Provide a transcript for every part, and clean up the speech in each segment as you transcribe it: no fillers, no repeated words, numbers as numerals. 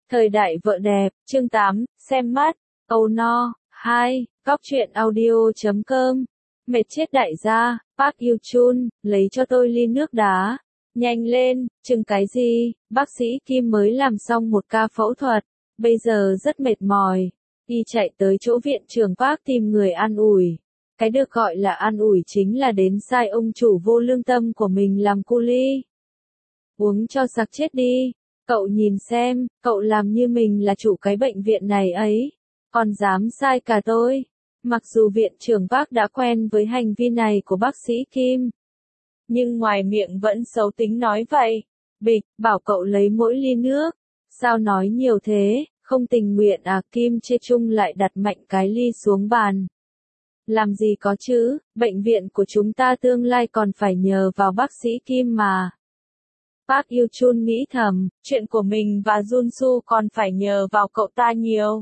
Thời đại vợ đẹp, chương 8, xem mắt, âu no, 2, góc truyện audio.com. Mệt chết đại gia, Park Yoo-chun, lấy cho tôi ly nước đá. Nhanh lên, chừng cái gì, bác sĩ Kim mới làm xong một ca phẫu thuật, bây giờ rất mệt mỏi. Y chạy tới chỗ viện trưởng Park tìm người an ủi. Cái được gọi là an ủi chính là đến sai ông chủ vô lương tâm của mình làm cu ly. Uống cho sặc chết đi. Cậu nhìn xem, cậu làm như mình là chủ cái bệnh viện này ấy, còn dám sai cả tôi. Mặc dù viện trưởng Park đã quen với hành vi này của bác sĩ Kim, nhưng ngoài miệng vẫn xấu tính nói vậy. Bịch, bảo cậu lấy mỗi ly nước. Sao nói nhiều thế, không tình nguyện à? Kim Chae-chung lại đặt mạnh cái ly xuống bàn. Làm gì có chứ, bệnh viện của chúng ta tương lai còn phải nhờ vào bác sĩ Kim mà. Park Yoo-chun nghĩ thầm, chuyện của mình và Jun-soo còn phải nhờ vào cậu ta nhiều.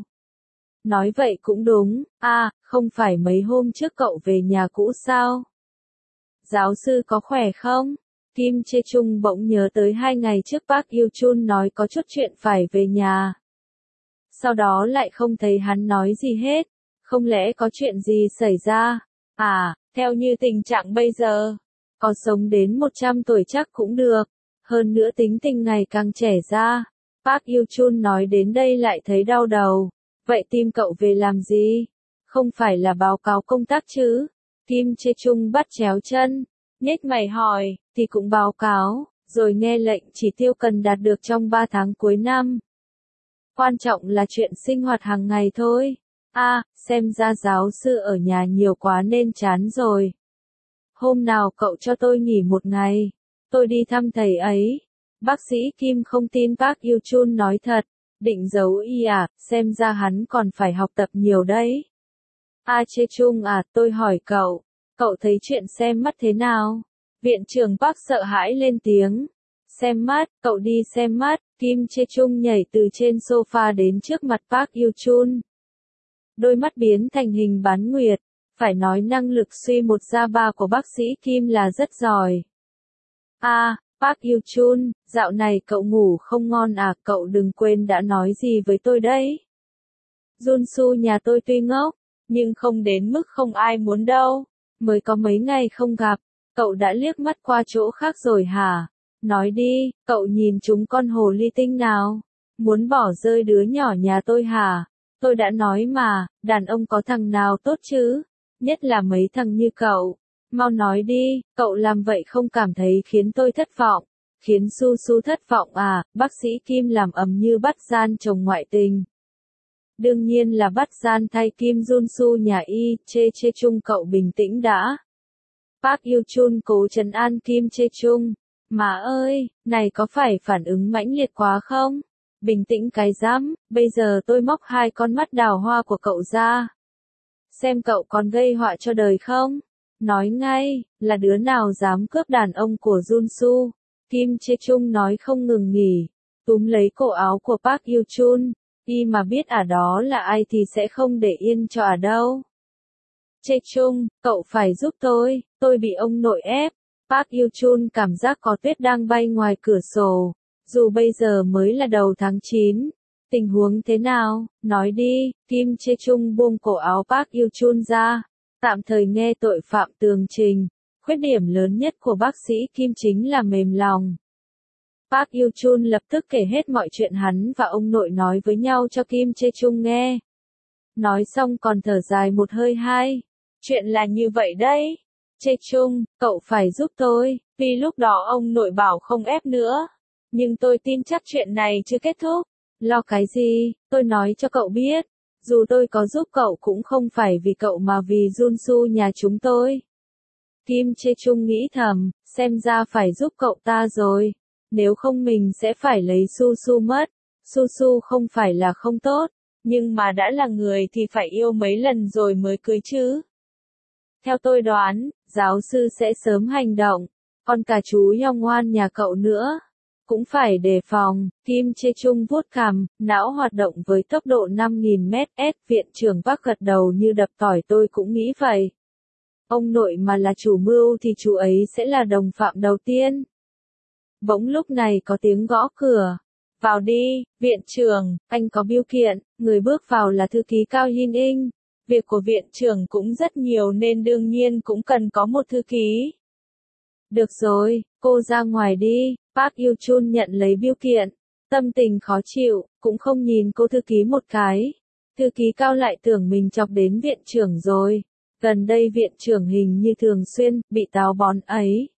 Nói vậy cũng đúng, không phải mấy hôm trước cậu về nhà cũ sao? Giáo sư có khỏe không? Kim Chae-chung bỗng nhớ tới 2 ngày trước Park Yoo-chun nói có chút chuyện phải về nhà. Sau đó lại không thấy hắn nói gì hết, không lẽ có chuyện gì xảy ra? Theo như tình trạng bây giờ, có sống đến 100 tuổi chắc cũng được. Hơn nữa tính tình ngày càng trẻ ra. Park Yoo-chun nói đến đây lại thấy đau đầu. Vậy tim cậu về làm gì? Không phải là báo cáo công tác chứ? Kim Chae-chung bắt chéo chân, nhếch mày hỏi, thì cũng báo cáo, rồi nghe lệnh chỉ tiêu cần đạt được trong 3 tháng cuối năm. Quan trọng là chuyện sinh hoạt hàng ngày thôi. Xem ra giáo sư ở nhà nhiều quá nên chán rồi. Hôm nào cậu cho tôi nghỉ 1 ngày. Tôi đi thăm thầy ấy. Bác sĩ Kim không tin Park Yoo-chun nói thật. Định giấu y xem ra hắn còn phải học tập nhiều đấy. Chae-chung tôi hỏi cậu. Cậu thấy chuyện xem mắt thế nào? Viện trưởng Park sợ hãi lên tiếng. Xem mắt, cậu đi xem mắt. Kim Chae-chung nhảy từ trên sofa đến trước mặt Park Yoo-chun. Đôi mắt biến thành hình bán nguyệt. Phải nói năng lực suy 1 ra 3 của bác sĩ Kim là rất giỏi. Park Yoo-chun, dạo này cậu ngủ không ngon cậu đừng quên đã nói gì với tôi đấy. Jun-soo nhà tôi tuy ngốc, nhưng không đến mức không ai muốn đâu. Mới có mấy ngày không gặp, cậu đã liếc mắt qua chỗ khác rồi hả? Nói đi, cậu nhìn chúng con hồ ly tinh nào? Muốn bỏ rơi đứa nhỏ nhà tôi hả? Tôi đã nói mà, đàn ông có thằng nào tốt chứ? Nhất là mấy thằng như cậu. Mau nói đi, cậu làm vậy không cảm thấy khiến tôi thất vọng, khiến Su thất vọng bác sĩ Kim làm ầm như bắt gian chồng ngoại tình. Đương nhiên là bắt gian thay Kim Jun-soo nhà y, Chae-chung cậu bình tĩnh đã. Park Yoo-chun cố trấn an Kim Chae-chung. Má ơi, này có phải phản ứng mãnh liệt quá không? Bình tĩnh cái rắm, bây giờ tôi móc 2 con mắt đào hoa của cậu ra. Xem cậu còn gây họa cho đời không? Nói ngay, là đứa nào dám cướp đàn ông của Jun-soo? Kim Chae-chung nói không ngừng nghỉ, túm lấy cổ áo của Park Yoo-chun, y mà biết đó là ai thì sẽ không để yên cho đâu. Chae-chung, cậu phải giúp tôi bị ông nội ép. Park Yoo-chun cảm giác có tuyết đang bay ngoài cửa sổ, dù bây giờ mới là đầu tháng 9. Tình huống thế nào, nói đi. Kim Chae-chung buông cổ áo Park Yoo-chun ra. Tạm thời nghe tội phạm tường trình. Khuyết điểm lớn nhất của bác sĩ Kim chính là mềm lòng. Park Yoo-chun lập tức kể hết mọi chuyện hắn và ông nội nói với nhau cho Kim Chae-chung nghe. Nói xong còn thở dài một hơi chuyện là như vậy đấy. Chae-chung, cậu phải giúp tôi, vì lúc đó ông nội bảo không ép nữa. Nhưng tôi tin chắc chuyện này chưa kết thúc. Lo cái gì, tôi nói cho cậu biết. Dù tôi có giúp cậu cũng không phải vì cậu mà vì Jun-soo nhà chúng tôi. Kim Chae-chung nghĩ thầm, xem ra phải giúp cậu ta rồi. Nếu không mình sẽ phải lấy Su mất. Su không phải là không tốt, nhưng mà đã là người thì phải yêu mấy lần rồi mới cưới chứ. Theo tôi đoán, giáo sư sẽ sớm hành động. Còn cả chú Yong-hwan nhà cậu nữa. Cũng phải đề phòng. Kim Chae-chung vuốt cằm, não hoạt động với tốc độ 5.000 m/s. Viện trưởng Park gật đầu như đập tỏi, tôi cũng nghĩ vậy. Ông nội mà là chủ mưu thì chú ấy sẽ là đồng phạm đầu tiên. Bỗng lúc này có tiếng gõ cửa. Vào đi, viện trưởng, anh có bưu kiện, người bước vào là thư ký Cao Yin Inh. Việc của viện trưởng cũng rất nhiều nên đương nhiên cũng cần có một thư ký. Được rồi, cô ra ngoài đi, Park Yoo-chun nhận lấy bưu kiện. Tâm tình khó chịu, cũng không nhìn cô thư ký một cái. Thư ký Cao lại tưởng mình chọc đến viện trưởng rồi. Gần đây viện trưởng hình như thường xuyên bị táo bón ấy.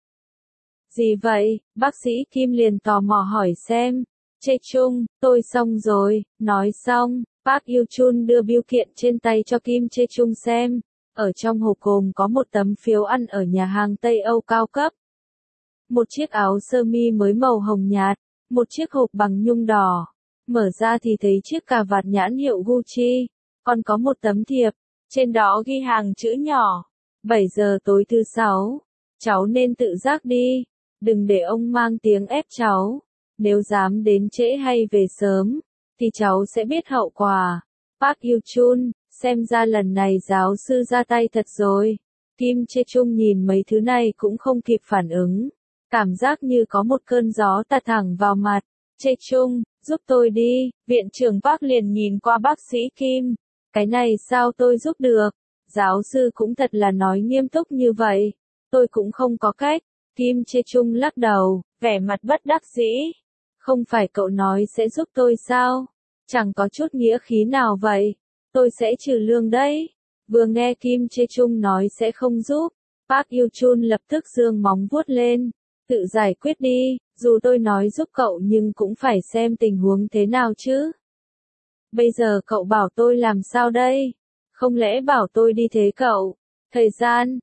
Gì vậy? Bác sĩ Kim liền tò mò hỏi xem. Chê Chung, tôi xong rồi, nói xong, Park Yoo-chun đưa bưu kiện trên tay cho Kim Chê Chung xem. Ở trong hộp gồm có một tấm phiếu ăn ở nhà hàng Tây Âu cao cấp. Một chiếc áo sơ mi mới màu hồng nhạt, một chiếc hộp bằng nhung đỏ. Mở ra thì thấy chiếc cà vạt nhãn hiệu Gucci, còn có một tấm thiệp, trên đó ghi hàng chữ nhỏ. 7 giờ tối thứ 6, cháu nên tự giác đi, đừng để ông mang tiếng ép cháu. Nếu dám đến trễ hay về sớm, thì cháu sẽ biết hậu quả. Park Yoo-chun, xem ra lần này giáo sư ra tay thật rồi. Kim Chê Chung nhìn mấy thứ này cũng không kịp phản ứng. Cảm giác như có một cơn gió tạt thẳng vào mặt. Chê Chung, giúp tôi đi. Viện trưởng Park liền nhìn qua bác sĩ Kim. Cái này sao tôi giúp được? Giáo sư cũng thật là nói nghiêm túc như vậy. Tôi cũng không có cách. Kim Chê Chung lắc đầu, vẻ mặt bất đắc dĩ. Không phải cậu nói sẽ giúp tôi sao? Chẳng có chút nghĩa khí nào vậy. Tôi sẽ trừ lương đấy. Vừa nghe Kim Chê Chung nói sẽ không giúp, Park Yoo-chun lập tức giương móng vuốt lên. Tự giải quyết đi, dù tôi nói giúp cậu nhưng cũng phải xem tình huống thế nào chứ. Bây giờ cậu bảo tôi làm sao đây? Không lẽ bảo tôi đi thế cậu? Thời gian,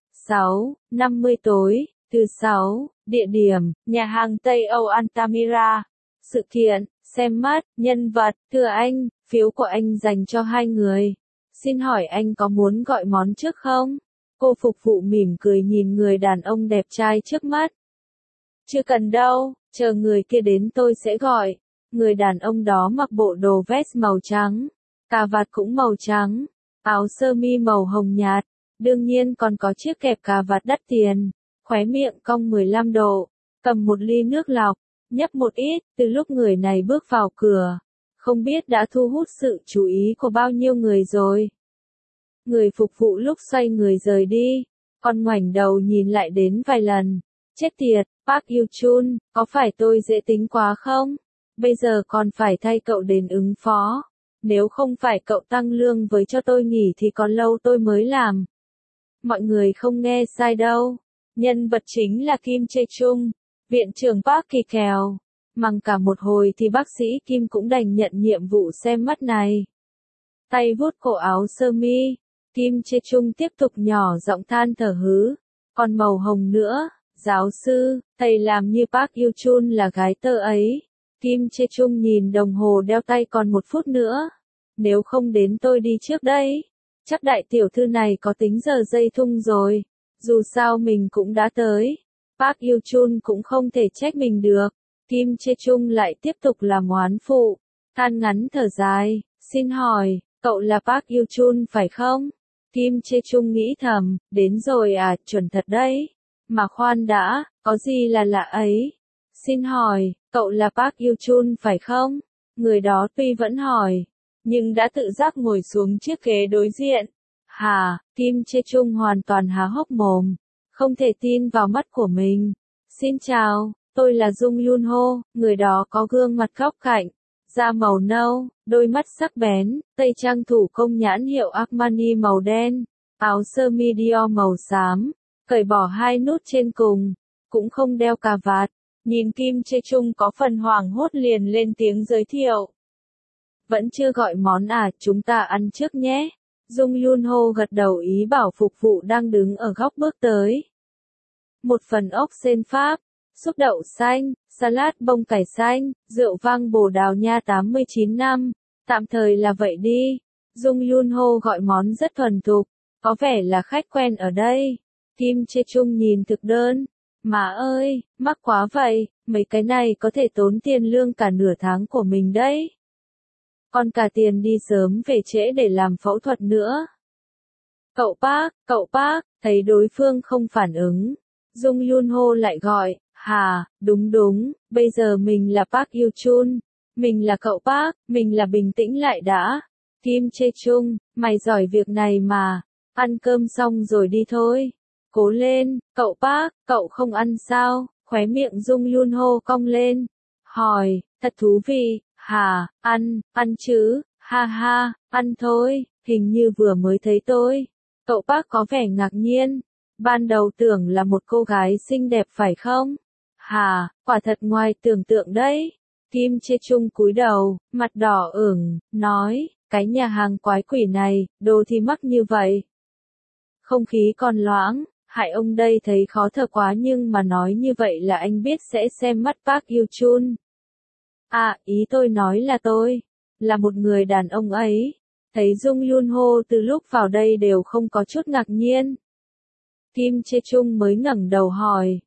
6:50 tối, thứ 6, địa điểm, nhà hàng Tây Âu Altamira. Sự kiện, xem mắt, nhân vật, thưa anh, phiếu của anh dành cho 2 người. Xin hỏi anh có muốn gọi món trước không? Cô phục vụ mỉm cười nhìn người đàn ông đẹp trai trước mắt. Chưa cần đâu, chờ người kia đến tôi sẽ gọi. Người đàn ông đó mặc bộ đồ vest màu trắng, cà vạt cũng màu trắng, áo sơ mi màu hồng nhạt, đương nhiên còn có chiếc kẹp cà vạt đắt tiền, khóe miệng cong 15 độ, cầm một ly nước lọc, nhấp một ít, từ lúc người này bước vào cửa, không biết đã thu hút sự chú ý của bao nhiêu người rồi. Người phục vụ lúc xoay người rời đi, còn ngoảnh đầu nhìn lại đến vài lần. Chết tiệt, Park Yoo-chun, có phải tôi dễ tính quá không? Bây giờ còn phải thay cậu đến ứng phó. Nếu không phải cậu tăng lương với cho tôi nghỉ thì còn lâu tôi mới làm. Mọi người không nghe sai đâu. Nhân vật chính là Kim Chê Chung, viện trưởng Park Kỳ Kèo. Mằng cả một hồi thì bác sĩ Kim cũng đành nhận nhiệm vụ xem mắt này. Tay vuốt cổ áo sơ mi, Kim Chê Chung tiếp tục nhỏ giọng than thở hứ. Còn màu hồng nữa, giáo sư, thầy làm như Park Yoo-chun là gái tơ ấy. Kim Chê Chung nhìn đồng hồ đeo tay còn 1 phút nữa. Nếu không đến tôi đi trước đây. Chắc đại tiểu thư này có tính giờ dây thun rồi. Dù sao mình cũng đã tới. Park Yoo-chun cũng không thể trách mình được. Kim Chê Chung lại tiếp tục làm oán phụ. Than ngắn thở dài. Xin hỏi, cậu là Park Yoo-chun phải không? Kim Chê Chung nghĩ thầm, đến rồi à, chuẩn thật đấy. Mà khoan đã, có gì là lạ ấy? Xin hỏi, cậu là Park Yoo-chun phải không? Người đó tuy vẫn hỏi, nhưng đã tự giác ngồi xuống chiếc ghế đối diện. Hả, Kim Chê Chung hoàn toàn há hốc mồm, không thể tin vào mắt của mình. Xin chào, tôi là Jung Yoon Ho, người đó có gương mặt góc cạnh, da màu nâu, đôi mắt sắc bén, tây trang thủ công nhãn hiệu Armani màu đen, áo sơ mi Dior màu xám, cởi bỏ 2 nút trên cùng, cũng không đeo cà vạt. Nhìn Kim Chê Chung có phần hoảng hốt liền lên tiếng giới thiệu. Vẫn chưa gọi món à, chúng ta ăn trước nhé. Jung Yoon Ho gật đầu ý bảo phục vụ đang đứng ở góc bước tới. Một phần ốc sên Pháp, súp đậu xanh, salad bông cải xanh, rượu vang Bồ Đào Nha 89 năm. Tạm thời là vậy đi. Jung Yoon Ho gọi món rất thuần thục, có vẻ là khách quen ở đây. Kim Chê Chung nhìn thực đơn. Má ơi, mắc quá vậy, mấy cái này có thể tốn tiền lương cả nửa tháng của mình đấy. Còn cả tiền đi sớm về trễ để làm phẫu thuật nữa. Cậu Park, thấy đối phương không phản ứng. Jung Yoon Ho lại gọi, đúng, bây giờ mình là Park Yoo-chun. Mình là cậu Park, mình là bình tĩnh lại đã. Kim Chae Chung, mày giỏi việc này mà. Ăn cơm xong rồi đi thôi. Cố lên, cậu Park, cậu không ăn sao? Khóe miệng Dung Yun Ho cong lên. Hỏi, thật thú vị, hả, ăn chứ, ha ha, ăn thôi, hình như vừa mới thấy tôi. Cậu Park có vẻ ngạc nhiên. Ban đầu tưởng là một cô gái xinh đẹp phải không? Hả, quả thật ngoài tưởng tượng đấy. Kim Chae Chung cúi đầu, mặt đỏ ửng, nói, cái nhà hàng quái quỷ này, đồ thì mắc như vậy. Không khí còn loãng, hại ông đây thấy khó thở quá nhưng mà nói như vậy là anh biết sẽ xem mắt Park Hyo-chun. À, ý tôi nói là tôi, là một người đàn ông ấy. Thấy Dung Yun Ho từ lúc vào đây đều không có chút ngạc nhiên. Kim Chae Chung mới ngẩng đầu hỏi,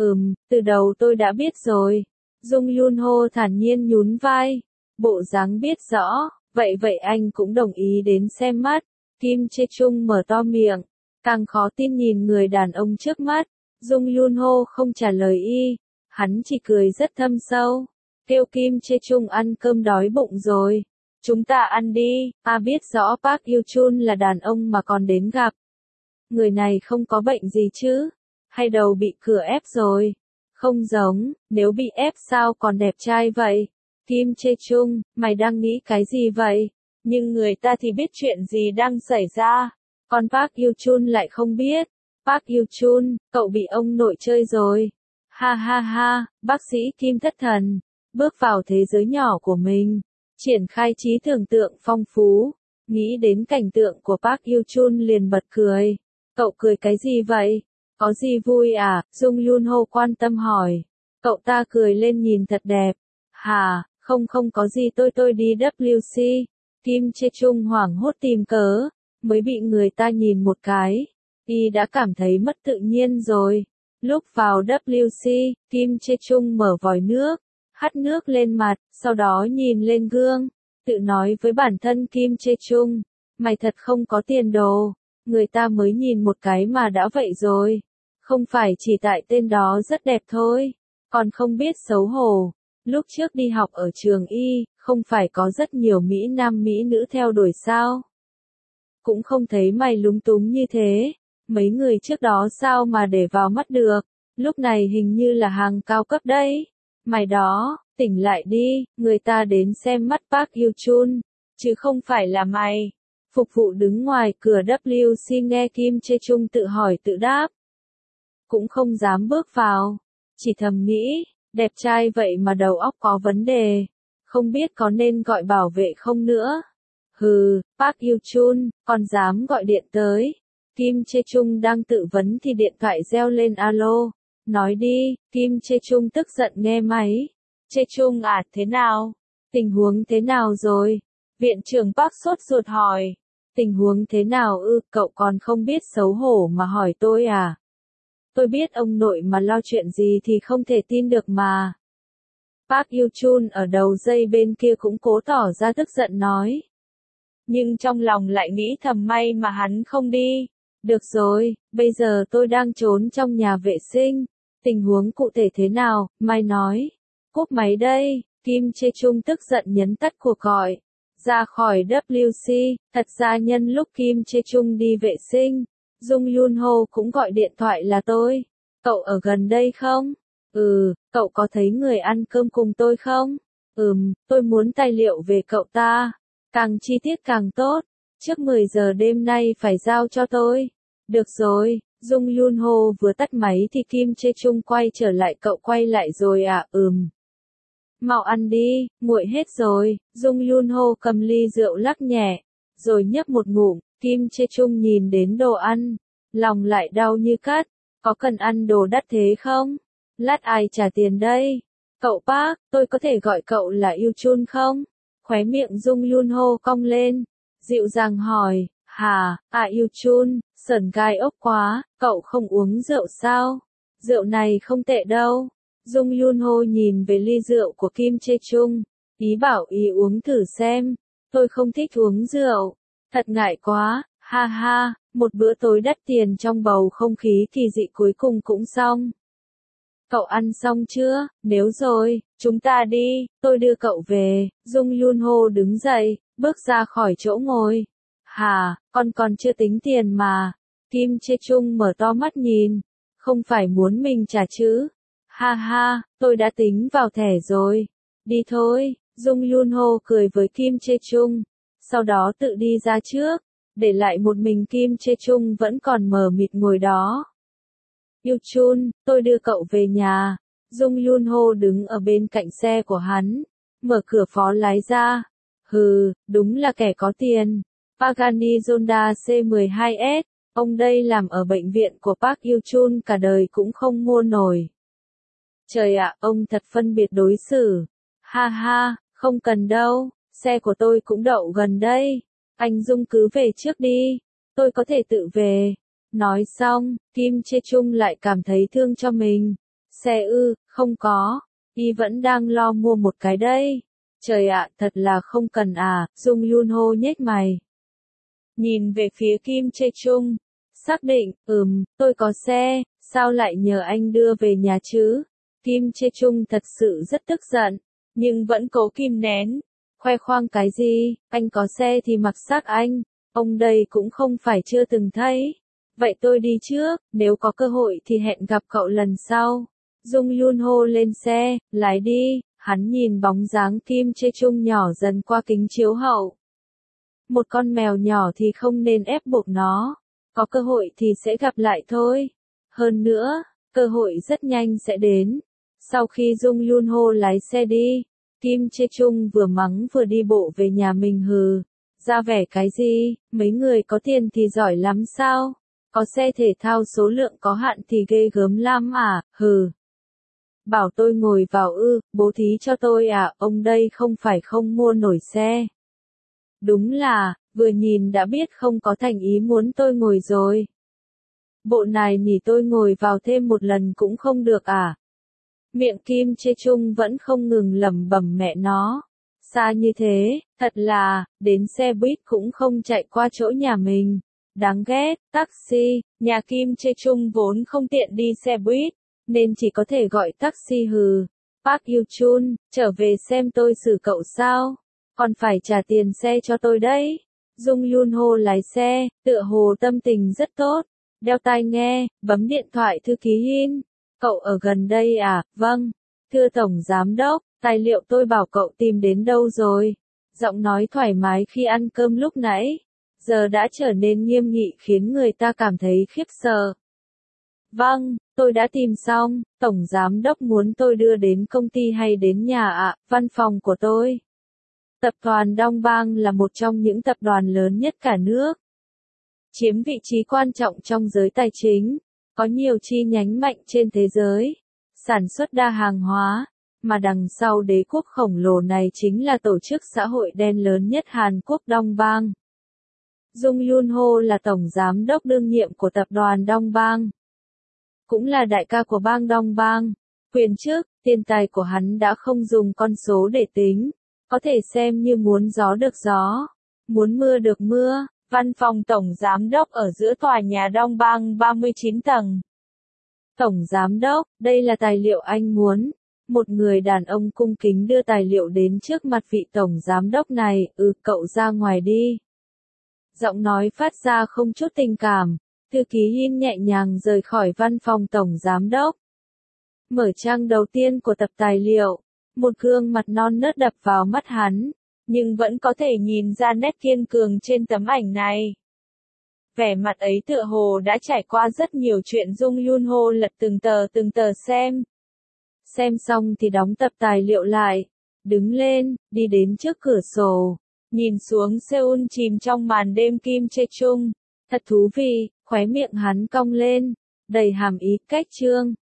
từ đầu tôi đã biết rồi. Dung Yun Ho thản nhiên nhún vai, bộ dáng biết rõ, vậy anh cũng đồng ý đến xem mắt. Kim Chae Chung mở to miệng, càng khó tin nhìn người đàn ông trước mắt. Dung Yun Ho không trả lời y, hắn chỉ cười rất thâm sâu, kêu Kim Chae Chung ăn cơm đói bụng rồi. Chúng ta ăn đi, biết rõ Park Hyo-chun là đàn ông mà còn đến gặp. Người này không có bệnh gì chứ? Hay đầu bị cửa ép rồi? Không giống, nếu bị ép sao còn đẹp trai vậy? Kim Chae Chung, mày đang nghĩ cái gì vậy? Nhưng người ta thì biết chuyện gì đang xảy ra. Còn Park Hyo-chun lại không biết. Park Hyo-chun, cậu bị ông nội chơi rồi. Ha ha ha, bác sĩ Kim thất thần. Bước vào thế giới nhỏ của mình. Triển khai trí tưởng tượng phong phú. Nghĩ đến cảnh tượng của Park Hyo-chun liền bật cười. Cậu cười cái gì vậy? Có gì vui à? Dung Yun Ho quan tâm hỏi. Cậu ta cười lên nhìn thật đẹp. Hà, không có gì tôi đi WC. Kim Chae Chung hoảng hốt tìm cớ. Mới bị người ta nhìn một cái. Y đã cảm thấy mất tự nhiên rồi. Lúc vào WC, Kim Chae Chung mở vòi nước. Hắt nước lên mặt, sau đó nhìn lên gương. Tự nói với bản thân Kim Chae Chung. Mày thật không có tiền đồ. Người ta mới nhìn một cái mà đã vậy rồi. Không phải chỉ tại tên đó rất đẹp thôi. Còn không biết xấu hổ. Lúc trước đi học ở trường y, không phải có rất nhiều Mỹ nam Mỹ nữ theo đuổi sao? Cũng không thấy mày lúng túng như thế. Mấy người trước đó sao mà để vào mắt được. Lúc này hình như là hàng cao cấp đấy. Mày đó, tỉnh lại đi, người ta đến xem mắt Park Hyo-chun, chứ không phải là mày. Phục vụ đứng ngoài cửa WC nghe Kim Chae Chung tự hỏi tự đáp. Cũng không dám bước vào. Chỉ thầm nghĩ, đẹp trai vậy mà đầu óc có vấn đề. Không biết có nên gọi bảo vệ không nữa. Hừ, Park Hyo-chun, còn dám gọi điện tới. Kim Chae Chung đang tự vấn thì điện thoại reo lên alo. Nói đi, Kim Chae Chung tức giận nghe máy. Chae Chung à, thế nào? Tình huống thế nào rồi? Viện trưởng Park sốt ruột hỏi. Tình huống thế nào cậu còn không biết xấu hổ mà hỏi tôi à? Tôi biết ông nội mà lo chuyện gì thì không thể tin được mà. Park Hyo-chun ở đầu dây bên kia cũng cố tỏ ra tức giận nói. Nhưng trong lòng lại nghĩ thầm may mà hắn không đi. Được rồi, bây giờ tôi đang trốn trong nhà vệ sinh. Tình huống cụ thể thế nào, Mai nói. Cúp máy đây, Kim Chae Chung tức giận nhấn tắt cuộc gọi. Ra khỏi WC, thật ra nhân lúc Kim Chae Chung đi vệ sinh, Dung Yun Ho cũng gọi điện thoại là tôi. Cậu ở gần đây không? Cậu có thấy người ăn cơm cùng tôi không? Tôi muốn tài liệu về cậu ta. Càng chi tiết càng tốt. Trước 10 giờ đêm nay phải giao cho tôi. Được rồi, Dung Yun Ho vừa tắt máy thì Kim Chae Chung quay trở lại. Cậu quay lại rồi à? Mau ăn đi, nguội hết rồi. Dung Yun Ho cầm ly rượu lắc nhẹ, rồi nhấp một ngụm. Kim Chae Chung nhìn đến đồ ăn, lòng lại đau như cắt. Có cần ăn đồ đắt thế không? Lát ai trả tiền đây? Cậu Park, tôi có thể gọi cậu là Hyo-chun không? Khóe miệng Dung Yun Ho cong lên, dịu dàng hỏi, hả, Hyo-chun, sởn gai ốc quá, cậu không uống rượu sao? Rượu này không tệ đâu. Dung Yun Ho nhìn về ly rượu của Kim Chae Chung, ý bảo ý uống thử xem. Tôi không thích uống rượu. Thật ngại quá, ha ha, một bữa tối đắt tiền trong bầu không khí kỳ dị cuối cùng cũng xong. Cậu ăn xong chưa? Nếu rồi, chúng ta đi, tôi đưa cậu về. Dung Yun Ho đứng dậy, bước ra khỏi chỗ ngồi. Hả, con còn chưa tính tiền mà. Kim Chê Chung mở to mắt nhìn. Không phải muốn mình trả chứ? Ha ha, tôi đã tính vào thẻ rồi. Đi thôi, Dung Yun Ho cười với Kim Chê Chung. Sau đó tự đi ra trước, để lại một mình Kim Chê Chung vẫn còn mờ mịt ngồi đó. Yu Chun, tôi đưa cậu về nhà. Dung Yun Ho đứng ở bên cạnh xe của hắn, mở cửa phó lái ra. Hừ, đúng là kẻ có tiền. Pagani Zonda C12S, ông đây làm ở bệnh viện của Park Yu Chun cả đời cũng không mua nổi. Trời ạ, ông thật phân biệt đối xử. Ha ha, không cần đâu, xe của tôi cũng đậu gần đây. Anh Dung cứ về trước đi, tôi có thể tự về. Nói xong, Kim Chê Chung lại cảm thấy thương cho mình. Xe ư, không có, y vẫn đang lo mua một cái đây. Trời ạ, thật là không cần à, Dung Yun Ho nhếch mày. Nhìn về phía Kim Chê Chung, xác định, tôi có xe, sao lại nhờ anh đưa về nhà chứ? Kim Chê Chung thật sự rất tức giận, nhưng vẫn cố kìm nén. Khoe khoang cái gì, anh có xe thì mặc xác anh, ông đây cũng không phải chưa từng thấy. Vậy tôi đi trước, nếu có cơ hội thì hẹn gặp cậu lần sau. Dung Yun Ho lên xe, lái đi, hắn nhìn bóng dáng Kim Chê Chung nhỏ dần qua kính chiếu hậu. Một con mèo nhỏ thì không nên ép buộc nó, có cơ hội thì sẽ gặp lại thôi. Hơn nữa, cơ hội rất nhanh sẽ đến. Sau khi Dung Yun Ho lái xe đi, Kim Chê Chung vừa mắng vừa đi bộ về nhà mình hừ. Ra vẻ cái gì, mấy người có tiền thì giỏi lắm sao? Có xe thể thao số lượng có hạn thì ghê gớm lắm à, hừ. Bảo tôi ngồi vào bố thí cho tôi à, ông đây không phải không mua nổi xe. Đúng là, vừa nhìn đã biết không có thành ý muốn tôi ngồi rồi. Bộ này nỉ tôi ngồi vào thêm một lần cũng không được à. Miệng Kim Chê Chung vẫn không ngừng lẩm bẩm mẹ nó. Xa như thế, thật là, đến xe buýt cũng không chạy qua chỗ nhà mình. Đáng ghét, taxi, nhà Kim Chê Chung vốn không tiện đi xe buýt, nên chỉ có thể gọi taxi hừ. Park Yu Chun, trở về xem tôi xử cậu sao? Còn phải trả tiền xe cho tôi đấy. Dung Yun Ho lái xe, tựa hồ tâm tình rất tốt. Đeo tai nghe, bấm điện thoại thư ký Hin. Cậu ở gần đây à? Vâng. Thưa Tổng Giám Đốc, tài liệu tôi bảo cậu tìm đến đâu rồi? Giọng nói thoải mái khi ăn cơm lúc nãy, giờ đã trở nên nghiêm nghị khiến người ta cảm thấy khiếp sợ. Vâng, tôi đã tìm xong, Tổng Giám Đốc muốn tôi đưa đến công ty hay đến nhà ạ, văn phòng của tôi. Tập đoàn Đông Bang là một trong những tập đoàn lớn nhất cả nước, chiếm vị trí quan trọng trong giới tài chính, có nhiều chi nhánh mạnh trên thế giới, sản xuất đa hàng hóa, mà đằng sau đế quốc khổng lồ này chính là tổ chức xã hội đen lớn nhất Hàn Quốc Đông Bang. Dung Yun Ho là tổng giám đốc đương nhiệm của tập đoàn Đông Bang, cũng là đại ca của bang Đông Bang. Quyền chức, tiền tài của hắn đã không dùng con số để tính, có thể xem như muốn gió được gió, muốn mưa được mưa. Văn phòng Tổng Giám đốc ở giữa tòa nhà Đông Bang 39 tầng. Tổng Giám đốc, đây là tài liệu anh muốn. Một người đàn ông cung kính đưa tài liệu đến trước mặt vị Tổng Giám đốc này, cậu ra ngoài đi. Giọng nói phát ra không chút tình cảm, thư ký Hin nhẹ nhàng rời khỏi văn phòng Tổng Giám đốc. Mở trang đầu tiên của tập tài liệu, một gương mặt non nớt đập vào mắt hắn. Nhưng vẫn có thể nhìn ra nét kiên cường trên tấm ảnh này. Vẻ mặt ấy tựa hồ đã trải qua rất nhiều chuyện. Dung Yun Ho lật từng tờ xem. Xem xong thì đóng tập tài liệu lại. Đứng lên, đi đến trước cửa sổ. Nhìn xuống Seoul chìm trong màn đêm Kim Chê Chung. Thật thú vị, khóe miệng hắn cong lên. Đầy hàm ý, cách chương.